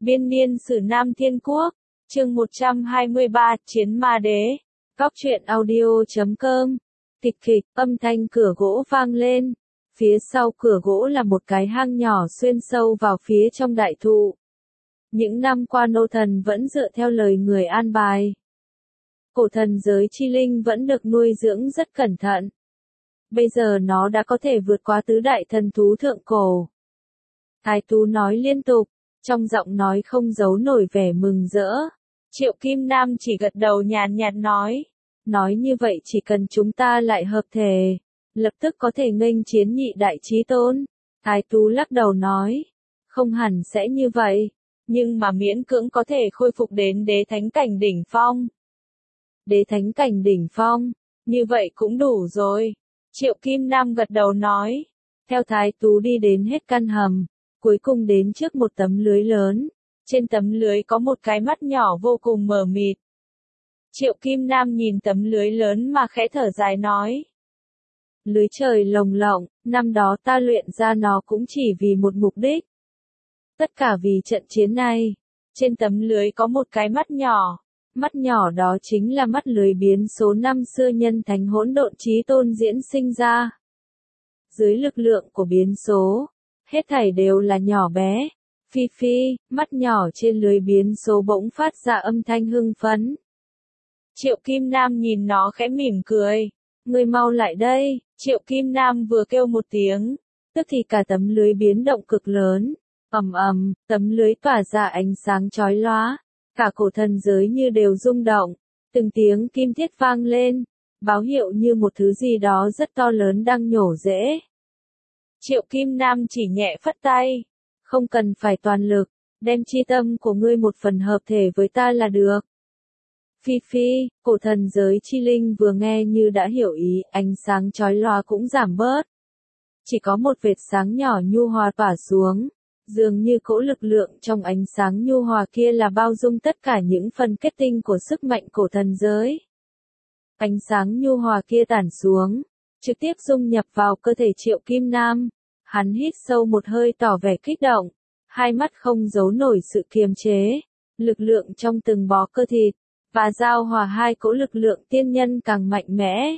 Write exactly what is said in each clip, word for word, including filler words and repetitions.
Biên niên sử Nam Thiên Quốc, chương một trăm hai mươi ba, Chiến Ma Đế. Góc truyện audio chấm com. Kịch kịch, âm thanh cửa gỗ vang lên. Phía sau cửa gỗ là một cái hang nhỏ xuyên sâu vào phía trong đại thụ. Những năm qua nô thần vẫn dựa theo lời người an bài. Cổ thần giới chi linh vẫn được nuôi dưỡng rất cẩn thận. Bây giờ nó đã có thể vượt qua tứ đại thần thú thượng cổ. Thái Tú nói liên tục, trong giọng nói không giấu nổi vẻ mừng rỡ. Triệu Kim Nam chỉ gật đầu nhàn nhạt nói. Nói như vậy chỉ cần chúng ta lại hợp thể, lập tức có thể nghênh chiến nhị đại chí tôn. Thái Tú lắc đầu nói. Không hẳn sẽ như vậy, nhưng mà miễn cưỡng có thể khôi phục đến đế thánh cảnh đỉnh phong. Đế thánh cảnh đỉnh phong, như vậy cũng đủ rồi. Triệu Kim Nam gật đầu nói. Theo Thái Tú đi đến hết căn hầm, cuối cùng đến trước một tấm lưới lớn. Trên tấm lưới có một cái mắt nhỏ vô cùng mờ mịt. Triệu Kim Nam nhìn tấm lưới lớn mà khẽ thở dài nói. Lưới trời lồng lộng, năm đó ta luyện ra nó cũng chỉ vì một mục đích. Tất cả vì trận chiến này. Trên tấm lưới có một cái mắt nhỏ. Mắt nhỏ đó chính là mắt lưới biến số năm xưa nhân thánh hỗn độn chí tôn diễn sinh ra. Dưới lực lượng của biến số, hết thảy đều là nhỏ bé. Phi phi, mắt nhỏ trên lưới biến số bỗng phát ra âm thanh hưng phấn. Triệu Kim Nam nhìn nó khẽ mỉm cười. Ngươi mau lại đây. Triệu Kim Nam vừa kêu một tiếng, tức thì cả tấm lưới biến động cực lớn. Ầm ầm, tấm lưới tỏa ra ánh sáng chói lóa. Cả cổ thần giới như đều rung động. Từng tiếng kim thiết vang lên, báo hiệu như một thứ gì đó rất to lớn đang nhổ rễ. Triệu Kim Nam chỉ nhẹ phất tay. Không cần phải toàn lực, đem chi tâm của ngươi một phần hợp thể với ta là được. Phi phi, cổ thần giới chi linh vừa nghe như đã hiểu ý, ánh sáng chói lòa cũng giảm bớt. Chỉ có một vệt sáng nhỏ nhu hòa tỏa xuống, dường như cỗ lực lượng trong ánh sáng nhu hòa kia là bao dung tất cả những phần kết tinh của sức mạnh cổ thần giới. Ánh sáng nhu hòa kia tản xuống, trực tiếp dung nhập vào cơ thể Triệu Kim Nam. Hắn hít sâu một hơi tỏ vẻ kích động, hai mắt không giấu nổi sự kiềm chế, lực lượng trong từng bó cơ thịt, và giao hòa hai cỗ lực lượng tiên nhân càng mạnh mẽ.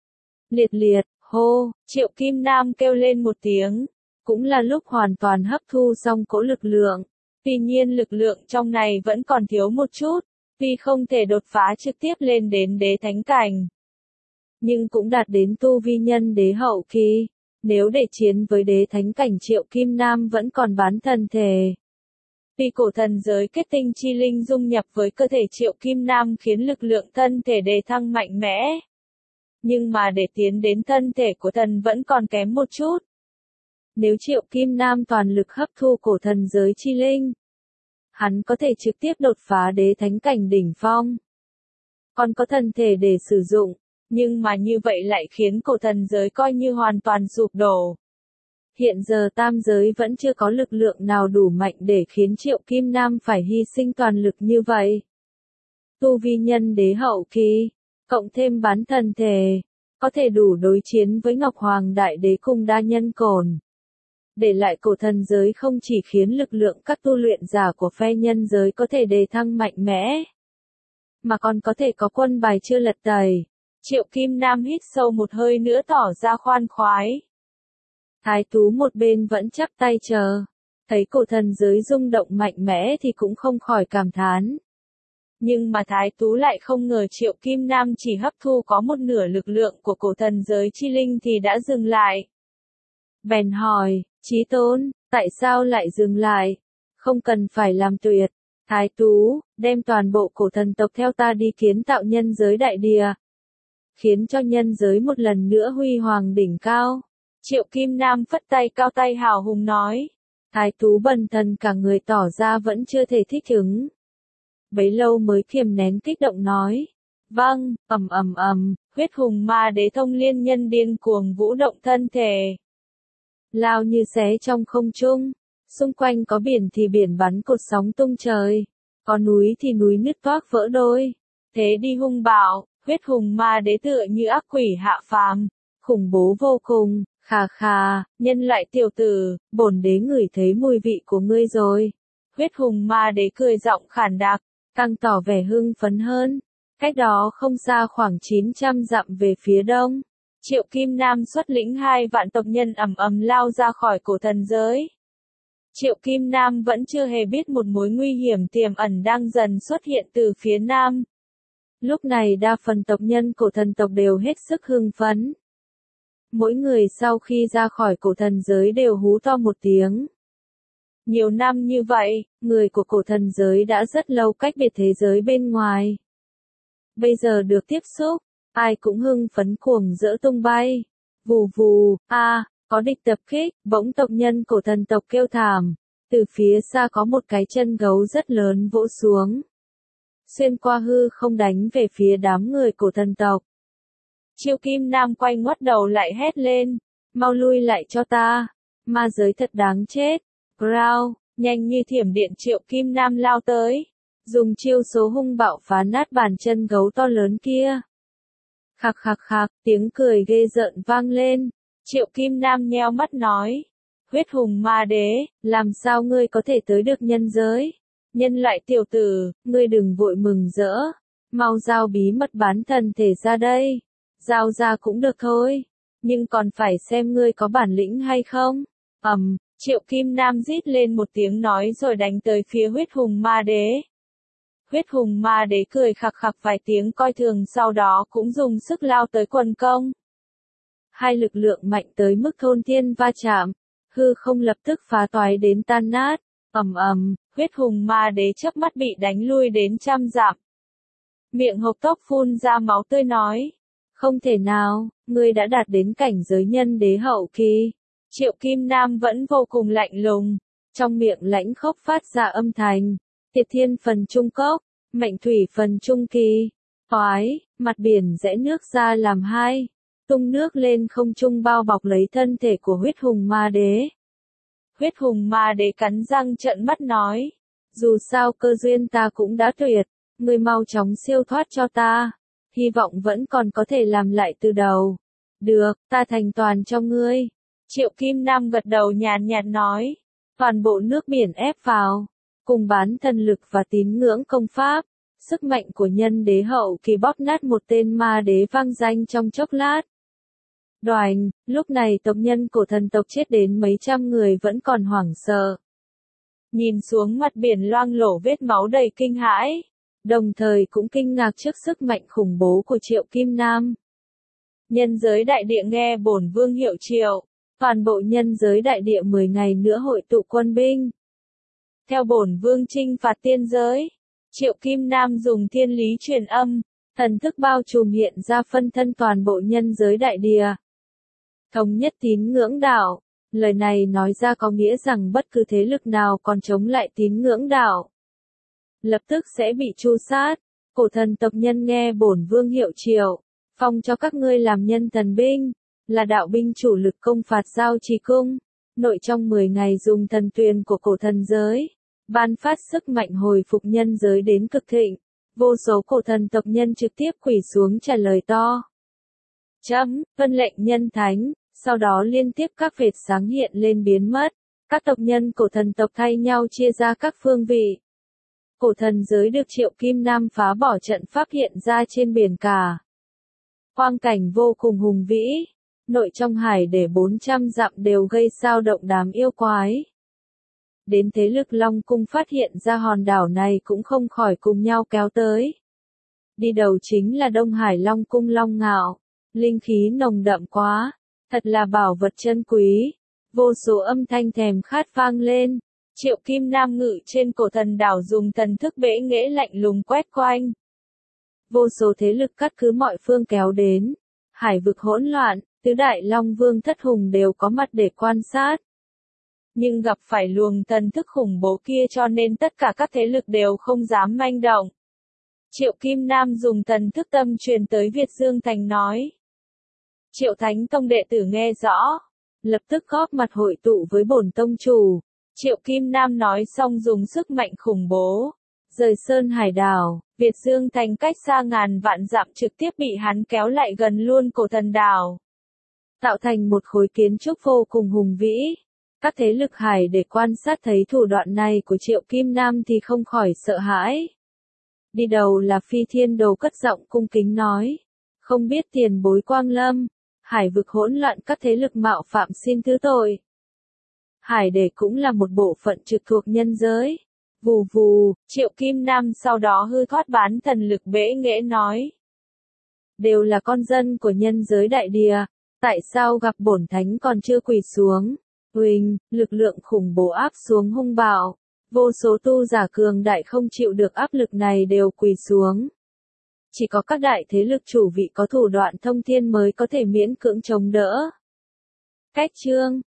Liệt liệt, hô, Triệu Kim Nam kêu lên một tiếng, cũng là lúc hoàn toàn hấp thu xong cỗ lực lượng. Tuy nhiên lực lượng trong này vẫn còn thiếu một chút, vì không thể đột phá trực tiếp lên đến đế thánh cảnh. Nhưng cũng đạt đến tu vi nhân đế hậu kỳ. Nếu để chiến với đế thánh cảnh Triệu Kim Nam vẫn còn bán thân thể. Vì cổ thần giới kết tinh chi linh dung nhập với cơ thể Triệu Kim Nam khiến lực lượng thân thể đề thăng mạnh mẽ. Nhưng mà để tiến đến thân thể của thần vẫn còn kém một chút. Nếu Triệu Kim Nam toàn lực hấp thu cổ thần giới chi linh, hắn có thể trực tiếp đột phá đế thánh cảnh đỉnh phong. Còn có thân thể để sử dụng. Nhưng mà như vậy lại khiến cổ thần giới coi như hoàn toàn sụp đổ. Hiện giờ tam giới vẫn chưa có lực lượng nào đủ mạnh để khiến Triệu Kim Nam phải hy sinh toàn lực như vậy. Tu vi nhân đế hậu kỳ, cộng thêm bán thần thể, có thể đủ đối chiến với Ngọc Hoàng Đại Đế cùng đa nhân cổn. Để lại cổ thần giới không chỉ khiến lực lượng các tu luyện giả của phe nhân giới có thể đề thăng mạnh mẽ, mà còn có thể có quân bài chưa lật tẩy. Triệu Kim Nam hít sâu một hơi nữa tỏ ra khoan khoái. Thái Tú một bên vẫn chắp tay chờ. Thấy cổ thần giới rung động mạnh mẽ thì cũng không khỏi cảm thán. Nhưng mà Thái Tú lại không ngờ Triệu Kim Nam chỉ hấp thu có một nửa lực lượng của cổ thần giới chi linh thì đã dừng lại. Bèn hỏi, Chí Tôn, tại sao lại dừng lại? Không cần phải làm tuyệt. Thái Tú, đem toàn bộ cổ thần tộc theo ta đi kiến tạo nhân giới đại địa. Khiến cho nhân giới một lần nữa huy hoàng đỉnh cao. Triệu Kim Nam phất tay cao tay hào hùng nói. Thái Tú bần thần cả người tỏ ra vẫn chưa thể thích ứng. Bấy lâu mới kiềm nén kích động nói. Vâng, ầm ầm ầm, huyết hùng ma đế thông liên nhân điên cuồng vũ động thân thể. Lao như xé trong không trung. Xung quanh có biển thì biển bắn cột sóng tung trời. Có núi thì núi nứt toác vỡ đôi. Thế đi hung bạo. Huyết hùng ma đế tựa như ác quỷ hạ phàm, khủng bố vô cùng, khà khà, nhân loại tiểu tử, bổn đế ngửi thấy mùi vị của ngươi rồi. Huyết hùng ma đế cười giọng khản đặc, càng tỏ vẻ hưng phấn hơn. Cách đó không xa khoảng chín trăm dặm về phía đông, Triệu Kim Nam xuất lĩnh hai vạn tộc nhân ầm ầm lao ra khỏi cổ thần giới. Triệu Kim Nam vẫn chưa hề biết một mối nguy hiểm tiềm ẩn đang dần xuất hiện từ phía nam. Lúc này đa phần tộc nhân cổ thần tộc đều hết sức hưng phấn. Mỗi người sau khi ra khỏi cổ thần giới đều hú to một tiếng. Nhiều năm như vậy, người của cổ thần giới đã rất lâu cách biệt thế giới bên ngoài. Bây giờ được tiếp xúc, ai cũng hưng phấn cuồng dỡ tung bay. Vù vù, a, à, có địch tập kích, bỗng tộc nhân cổ thần tộc kêu thảm. Từ phía xa có một cái chân gấu rất lớn vỗ xuống. Xuyên qua hư không đánh về phía đám người cổ thần tộc. Triệu Kim Nam quay ngoắt đầu lại hét lên. Mau lui lại cho ta. Ma giới thật đáng chết. Growl, nhanh như thiểm điện Triệu Kim Nam lao tới. Dùng chiêu số hung bạo phá nát bàn chân gấu to lớn kia. Khạc khạc khạc, tiếng cười ghê rợn vang lên. Triệu Kim Nam nheo mắt nói. Huyết hùng ma đế, làm sao ngươi có thể tới được nhân giới? Nhân loại tiểu tử, ngươi đừng vội mừng rỡ. Mau giao bí mật bán thần thể ra đây. Giao ra cũng được thôi. Nhưng còn phải xem ngươi có bản lĩnh hay không. Ầm, um, Triệu Kim Nam rít lên một tiếng nói rồi đánh tới phía huyết hùng ma đế. Huyết hùng ma đế cười khặc khặc vài tiếng coi thường sau đó cũng dùng sức lao tới quần công. Hai lực lượng mạnh tới mức thôn thiên va chạm, hư không lập tức phá toái đến tan nát. Ầm ầm, huyết hùng ma đế chớp mắt bị đánh lui đến trăm dặm. Miệng hộc tốc phun ra máu tươi nói. Không thể nào, ngươi đã đạt đến cảnh giới nhân đế hậu kỳ. Triệu Kim Nam vẫn vô cùng lạnh lùng, trong miệng lãnh khốc phát ra âm thanh. Tiệt thiên phần trung cốc, mệnh thủy phần trung kỳ. Toái, mặt biển rẽ nước ra làm hai, tung nước lên không trung bao bọc lấy thân thể của huyết hùng ma đế. Huyết hùng ma đế cắn răng trợn mắt nói. Dù sao cơ duyên ta cũng đã tuyệt, ngươi mau chóng siêu thoát cho ta. Hy vọng vẫn còn có thể làm lại từ đầu. Được, ta thành toàn cho ngươi. Triệu Kim Nam gật đầu nhàn nhạt nói. Toàn bộ nước biển ép vào. Cùng bán thần lực và tín ngưỡng công pháp. Sức mạnh của nhân đế hậu kỳ bóp nát một tên ma đế vang danh trong chốc lát. Đoành, lúc này tộc nhân cổ thần tộc chết đến mấy trăm người vẫn còn hoảng sợ. Nhìn xuống mặt biển loang lổ vết máu đầy kinh hãi. Đồng thời cũng kinh ngạc trước sức mạnh khủng bố của Triệu Kim Nam. Nhân giới đại địa nghe bổn vương hiệu triệu. Toàn bộ nhân giới đại địa mười ngày nữa hội tụ quân binh. Theo bổn vương chinh phạt tiên giới. Triệu Kim Nam dùng thiên lý truyền âm. Thần thức bao trùm hiện ra phân thân toàn bộ nhân giới đại địa. Thống nhất tín ngưỡng đạo. Lời này nói ra có nghĩa rằng bất cứ thế lực nào còn chống lại tín ngưỡng đạo, lập tức sẽ bị tru sát. Cổ thần tộc nhân nghe bổn vương hiệu triệu. Phong cho các ngươi làm nhân thần binh. Là đạo binh chủ lực công phạt giao trì cung. Nội trong mười ngày dùng thần tuyền của cổ thần giới. Ban phát sức mạnh hồi phục nhân giới đến cực thịnh. Vô số cổ thần tộc nhân trực tiếp quỳ xuống trả lời to. Chấm, vân lệnh nhân thánh. Sau đó liên tiếp các vệt sáng hiện lên biến mất. Các tộc nhân cổ thần tộc thay nhau chia ra các phương vị. Cổ thần giới được Triệu Kim Nam phá bỏ trận pháp hiện ra trên biển cả. Quang cảnh vô cùng hùng vĩ. Nội trong hải để bốn trăm dặm đều gây sao động đám yêu quái. Đến thế lực Long Cung phát hiện ra hòn đảo này cũng không khỏi cùng nhau kéo tới. Đi đầu chính là Đông Hải Long Cung Long Ngạo. Linh khí nồng đậm quá. Thật là bảo vật chân quý. Vô số âm thanh thèm khát vang lên. Triệu Kim Nam ngự trên cổ thần đảo dùng thần thức bẽ nghễ lạnh lùng quét quanh. Vô số thế lực cắt cứ mọi phương kéo đến. Hải vực hỗn loạn, tứ đại Long Vương thất hùng đều có mặt để quan sát. Nhưng gặp phải luồng thần thức khủng bố kia cho nên tất cả các thế lực đều không dám manh động. Triệu Kim Nam dùng thần thức tâm truyền tới Việt Dương Thành nói. Triệu Thánh Tông đệ tử nghe rõ. Lập tức góp mặt hội tụ với bổn tông chủ. Triệu Kim Nam nói xong dùng sức mạnh khủng bố. Rời Sơn Hải đảo, Việt Dương Thành cách xa ngàn vạn dặm trực tiếp bị hắn kéo lại gần luôn cổ thần đảo. Tạo thành một khối kiến trúc vô cùng hùng vĩ. Các thế lực Hải để quan sát thấy thủ đoạn này của Triệu Kim Nam thì không khỏi sợ hãi. Đi đầu là Phi Thiên Đồ cất giọng cung kính nói. Không biết tiền bối quang lâm, Hải vực hỗn loạn các thế lực mạo phạm xin thứ tội. Hải để cũng là một bộ phận trực thuộc nhân giới. Vù vù, Triệu Kim Nam sau đó hư thoát bán thần lực bẽ nghễ nói. Đều là con dân của nhân giới đại địa, tại sao gặp bổn thánh còn chưa quỳ xuống? Huỳnh, lực lượng khủng bố áp xuống hung bạo. Vô số tu giả cường đại không chịu được áp lực này đều quỳ xuống. Chỉ có các đại thế lực chủ vị có thủ đoạn thông thiên mới có thể miễn cưỡng chống đỡ. Cách chương